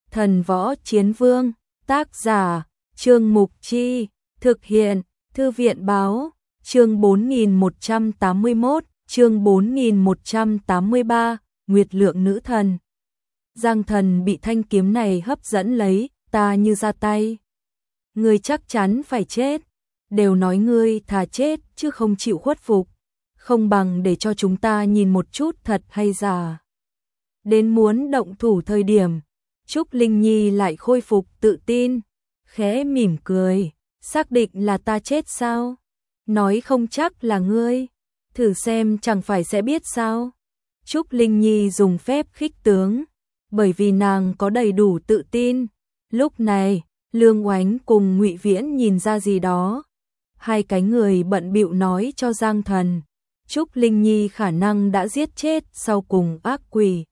Thần Võ Chiến Vương, tác giả, Trương Mục Chi, thực hiện, Thư viện Báo, chương 4181, chương 4183, Nguyệt Lượng Nữ Thần. Giang Thần bị thanh kiếm này hấp dẫn lấy, ta như ra tay. Ngươi chắc chắn phải chết, đều nói ngươi thà chết chứ không chịu khuất phục, không bằng để cho chúng ta nhìn một chút thật hay giả. Đến muốn động thủ thời điểm, Trúc Linh Nhi lại khôi phục tự tin, khẽ mỉm cười, xác định là ta chết sao? Nói không chắc là ngươi, thử xem chẳng phải sẽ biết sao? Trúc Linh Nhi dùng phép khích tướng, bởi vì nàng có đầy đủ tự tin. Lúc này, Lương Oánh cùng Ngụy Viễn nhìn ra gì đó. Hai cái người bận bịu nói cho Giang Thần, Trúc Linh Nhi khả năng đã giết chết sau cùng ác quỷ.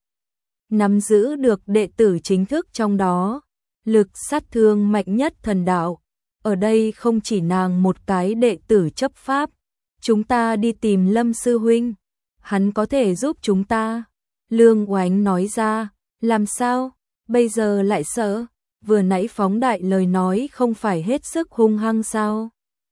Nắm giữ được đệ tử chính thức trong đó, lực sát thương mạnh nhất thần đạo. Ở đây không chỉ nàng một cái đệ tử chấp pháp, chúng ta đi tìm Lâm sư huynh, hắn có thể giúp chúng ta. Lương Oánh nói ra, làm sao, bây giờ lại sợ, vừa nãy phóng đại lời nói không phải hết sức hung hăng sao?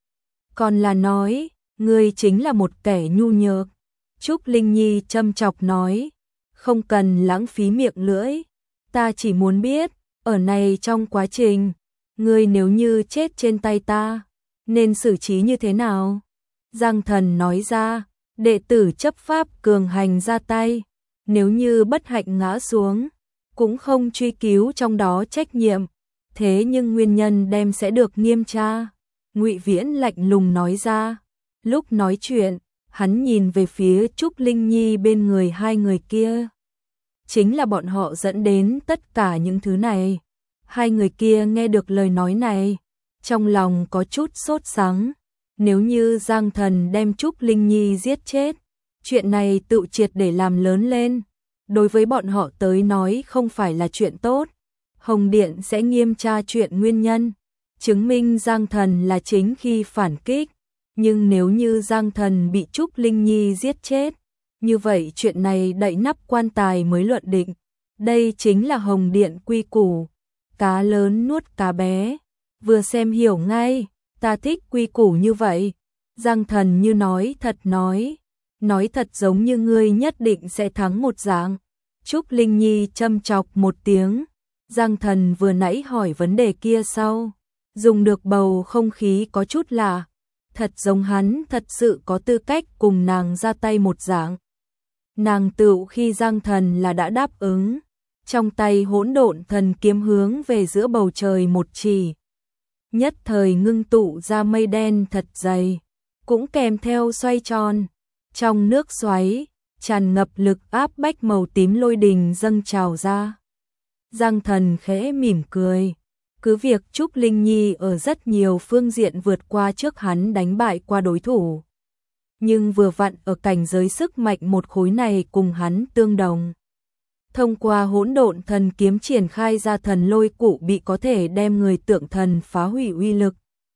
Còn là nói, ngươi chính là một kẻ nhu nhược. Trúc Linh Nhi châm chọc nói, không cần lãng phí miệng lưỡi, ta chỉ muốn biết, ở này trong quá trình, ngươi nếu như chết trên tay ta, nên xử trí như thế nào? Giang Thần nói ra, đệ tử chấp pháp cường hành ra tay, nếu như bất hạnh ngã xuống, cũng không truy cứu trong đó trách nhiệm, thế nhưng nguyên nhân đem sẽ được nghiêm tra. Ngụy Viễn lạnh lùng nói ra, lúc nói chuyện, hắn nhìn về phía Trúc Linh Nhi bên người hai người kia. Chính là bọn họ dẫn đến tất cả những thứ này. Hai người kia nghe được lời nói này, trong lòng có chút sốt sắng. Nếu như Giang Thần đem Trúc Linh Nhi giết chết, chuyện này tự triệt để làm lớn lên. Đối với bọn họ tới nói không phải là chuyện tốt. Hồng Điện sẽ nghiêm tra chuyện nguyên nhân, chứng minh Giang Thần là chính khi phản kích. Nhưng nếu như Giang Thần bị Trúc Linh Nhi giết chết, như vậy chuyện này đậy nắp quan tài mới luận định. Đây chính là Hồng Điện quy củ. Cá lớn nuốt cá bé. Vừa xem hiểu ngay, ta thích quy củ như vậy. Giang Thần như nói thật giống như ngươi nhất định sẽ thắng một dạng. Trúc Linh Nhi châm chọc một tiếng. Giang Thần vừa nãy hỏi vấn đề kia sau, dùng được bầu không khí có chút lạ. Thật giống hắn thật sự có tư cách cùng nàng ra tay một dạng. Nàng tựu khi Giang Thần là đã đáp ứng, trong tay hỗn độn thần kiếm hướng về giữa bầu trời một chỉ. Nhất thời ngưng tụ ra mây đen thật dày, cũng kèm theo xoay tròn. Trong nước xoáy, tràn ngập lực áp bách màu tím lôi đình dâng trào ra. Giang Thần khẽ mỉm cười. Cứ việc Trúc Linh Nhi ở rất nhiều phương diện vượt qua trước hắn đánh bại qua đối thủ. Nhưng vừa vặn ở cảnh giới sức mạnh một khối này cùng hắn tương đồng. Thông qua hỗn độn thần kiếm triển khai ra thần lôi cụ bị có thể đem người tượng thần phá hủy uy lực.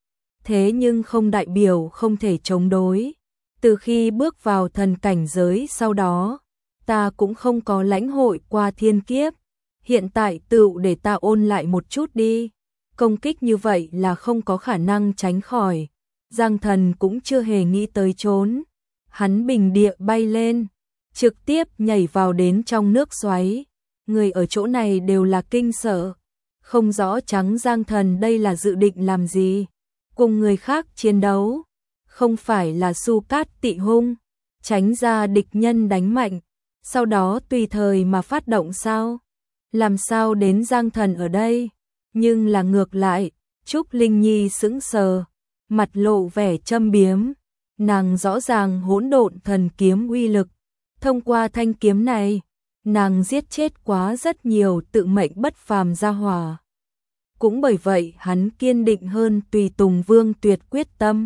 Thế nhưng không đại biểu không thể chống đối. Từ khi bước vào thần cảnh giới sau đó, ta cũng không có lãnh hội qua thiên kiếp. Hiện tại tựu để ta ôn lại một chút đi. Công kích như vậy là không có khả năng tránh khỏi. Giang Thần cũng chưa hề nghĩ tới trốn. Hắn bình địa bay lên, trực tiếp nhảy vào đến trong nước xoáy. Người ở chỗ này đều là kinh sợ. Không rõ trắng Giang Thần đây là dự định làm gì. Cùng người khác chiến đấu. Không phải là su cát tị hung. Tránh ra địch nhân đánh mạnh. Sau đó tùy thời mà phát động sao? Làm sao đến Giang Thần ở đây? Nhưng là ngược lại, Trúc Linh Nhi sững sờ, mặt lộ vẻ châm biếm. Nàng rõ ràng hỗn độn thần kiếm uy lực. Thông qua thanh kiếm này, nàng giết chết quá rất nhiều tự mệnh bất phàm gia hỏa. Cũng bởi vậy hắn kiên định hơn tùy tùng Vương Tuyệt quyết tâm.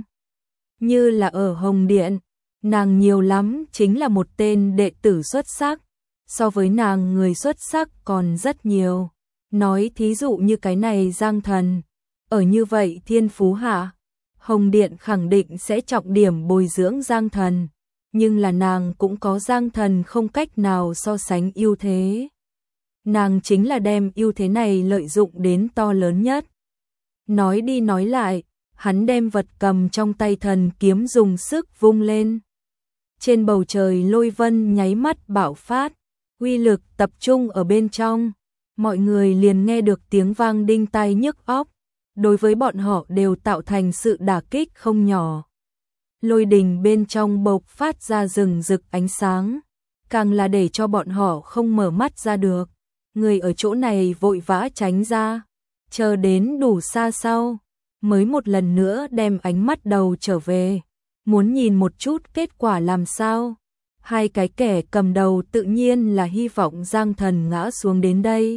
Như là ở Hồng Điện, nàng nhiều lắm chính là một tên đệ tử xuất sắc. So với nàng người xuất sắc còn rất nhiều. Nói thí dụ như cái này Giang Thần. Ở như vậy thiên phú hạ, Hồng Điện khẳng định sẽ trọng điểm bồi dưỡng Giang Thần. Nhưng là nàng cũng có Giang Thần không cách nào so sánh ưu thế. nàng chính là đem ưu thế này lợi dụng đến to lớn nhất. Nói đi nói lại, hắn đem vật cầm trong tay thần kiếm dùng sức vung lên. Trên bầu trời lôi vân nháy mắt bạo phát, uy lực tập trung ở bên trong, mọi người liền nghe được tiếng vang đinh tai nhức óc, đối với bọn họ đều tạo thành sự đả kích không nhỏ. Lôi đình bên trong bộc phát ra rừng rực ánh sáng, càng là để cho bọn họ không mở mắt ra được. Người ở chỗ này vội vã tránh ra, chờ đến đủ xa sau, mới một lần nữa đem ánh mắt đầu trở về, muốn nhìn một chút kết quả làm sao. Hai cái kẻ cầm đầu tự nhiên là hy vọng Giang Thần ngã xuống đến đây.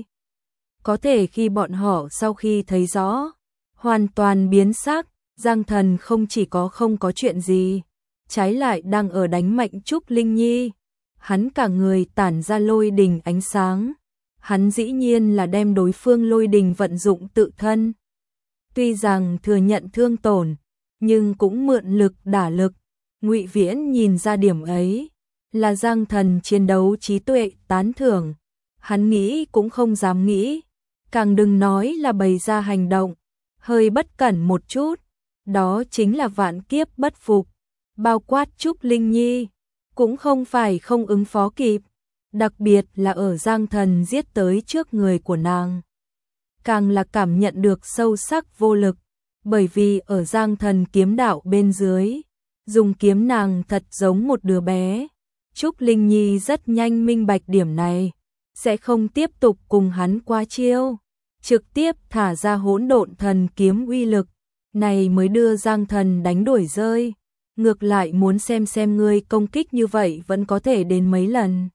Có thể khi bọn họ sau khi thấy rõ, hoàn toàn biến sắc, Giang Thần không chỉ có không có chuyện gì, trái lại đang ở đánh mạnh Trúc Linh Nhi. Hắn cả người tản ra lôi đình ánh sáng, hắn dĩ nhiên là đem đối phương lôi đình vận dụng tự thân. Tuy rằng thừa nhận thương tổn, nhưng cũng mượn lực đả lực. Ngụy Viễn nhìn ra điểm ấy, là Giang Thần chiến đấu trí tuệ tán thưởng. Hắn nghĩ cũng không dám nghĩ, càng đừng nói là bày ra hành động hơi bất cẩn một chút, đó chính là vạn kiếp bất phục. Bao quát Trúc Linh Nhi cũng không phải không ứng phó kịp, đặc biệt là ở Giang Thần giết tới trước người của nàng, càng là cảm nhận được sâu sắc vô lực, bởi vì ở Giang Thần kiếm đạo bên dưới, dùng kiếm nàng thật giống một đứa bé. Trúc Linh Nhi rất nhanh minh bạch điểm này, sẽ không tiếp tục cùng hắn qua chiêu, trực tiếp thả ra hỗn độn thần kiếm uy lực, này mới đưa Giang Thần đánh đuổi rơi. Ngược lại muốn xem ngươi công kích như vậy vẫn có thể đến mấy lần.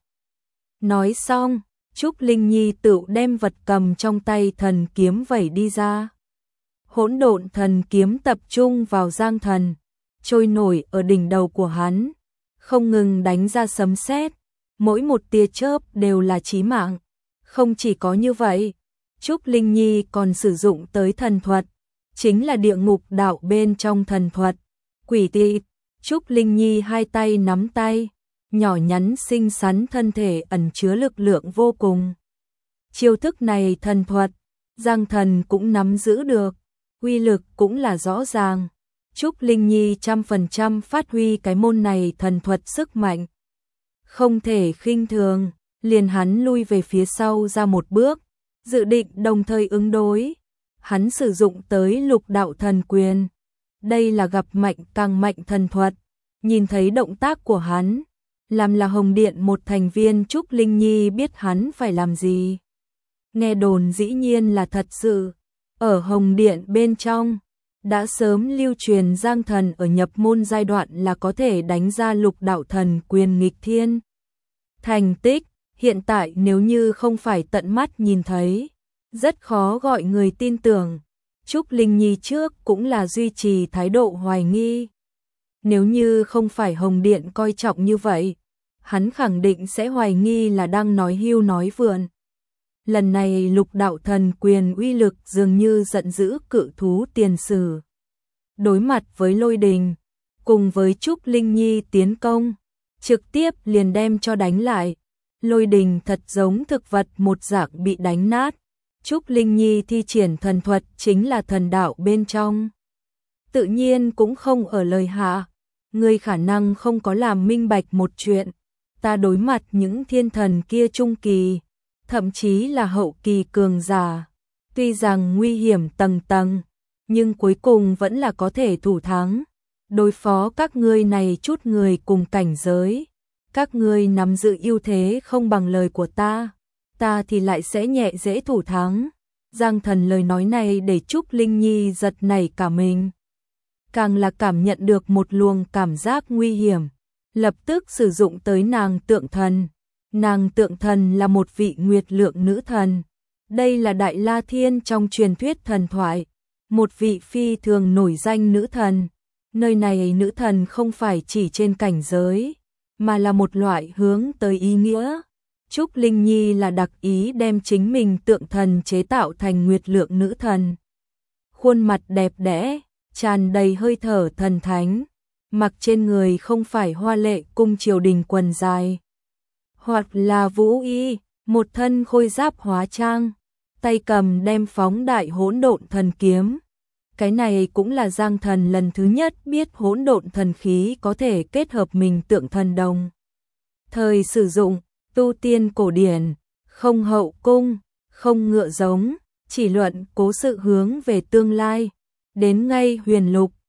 Nói xong, Trúc Linh Nhi tự đem vật cầm trong tay thần kiếm vẩy đi ra. Hỗn độn thần kiếm tập trung vào Giang Thần, trôi nổi ở đỉnh đầu của hắn, không ngừng đánh ra sấm sét, mỗi một tia chớp đều là chí mạng. Không chỉ có như vậy, Trúc Linh Nhi còn sử dụng tới thần thuật, chính là địa ngục đạo bên trong thần thuật, quỷ tị. Trúc Linh Nhi hai tay nắm tay, nhỏ nhắn xinh xắn thân thể ẩn chứa lực lượng vô cùng. Chiêu thức này thần thuật, Giang Thần cũng nắm giữ được, uy lực cũng là rõ ràng. Trúc Linh Nhi 100% phát huy cái môn này thần thuật sức mạnh, không thể khinh thường, liền hắn lui về phía sau ra một bước, dự định đồng thời ứng đối. Hắn sử dụng tới lục đạo thần quyền. Đây là gặp mạnh càng mạnh thần thuật. Nhìn thấy động tác của hắn, làm là Hồng Điện một thành viên Trúc Linh Nhi biết hắn phải làm gì. Nghe đồn dĩ nhiên là thật sự. Ở Hồng Điện bên trong, đã sớm lưu truyền Giang Thần ở nhập môn giai đoạn là có thể đánh ra lục đạo thần quyền nghịch thiên. Thành tích, hiện tại nếu như không phải tận mắt nhìn thấy, rất khó gọi người tin tưởng. Trúc Linh Nhi trước cũng là duy trì thái độ hoài nghi. Nếu như không phải Hồng Điện coi trọng như vậy, hắn khẳng định sẽ hoài nghi là đang nói hưu nói vượn. Lần này lục đạo thần quyền uy lực dường như giận dữ cự thú tiền sử. Đối mặt với lôi đình, cùng với Trúc Linh Nhi tiến công, trực tiếp liền đem cho đánh lại. Lôi đình thật giống thực vật một dạng bị đánh nát. Trúc Linh Nhi thi triển thần thuật chính là thần đạo bên trong. Tự nhiên cũng không ở lời hạ. Ngươi khả năng không có làm minh bạch một chuyện. Ta đối mặt những thiên thần kia trung kỳ, thậm chí là hậu kỳ cường giả. Tuy rằng nguy hiểm tầng tầng, nhưng cuối cùng vẫn là có thể thủ thắng. Đối phó các ngươi này chút người cùng cảnh giới. Các ngươi nắm giữ ưu thế không bằng lời của ta thì lại sẽ nhẹ dễ thủ thắng. Giang Thần lời nói này để Trúc Linh Nhi giật nảy cả mình. Càng là cảm nhận được một luồng cảm giác nguy hiểm, lập tức sử dụng tới nàng tượng thần. Nàng tượng thần là một vị nguyệt lượng nữ thần. Đây là Đại La Thiên trong truyền thuyết thần thoại, một vị phi thường nổi danh nữ thần. Nơi này nữ thần không phải chỉ trên cảnh giới, mà là một loại hướng tới ý nghĩa. Trúc Linh Nhi là đặc ý đem chính mình tượng thần chế tạo thành nguyệt lượng nữ thần. Khuôn mặt đẹp đẽ, tràn đầy hơi thở thần thánh, mặc trên người không phải hoa lệ cung triều đình quần dài, hoặc là vũ y, một thân khôi giáp hóa trang, tay cầm đem phóng đại hỗn độn thần kiếm. Cái này cũng là Giang Thần lần thứ nhất biết hỗn độn thần khí có thể kết hợp mình tượng thần đồng. Thời sử dụng, tu tiên cổ điển, không hậu cung, không ngựa giống, chỉ luận cố sự hướng về tương lai. Đến ngay huyền lục,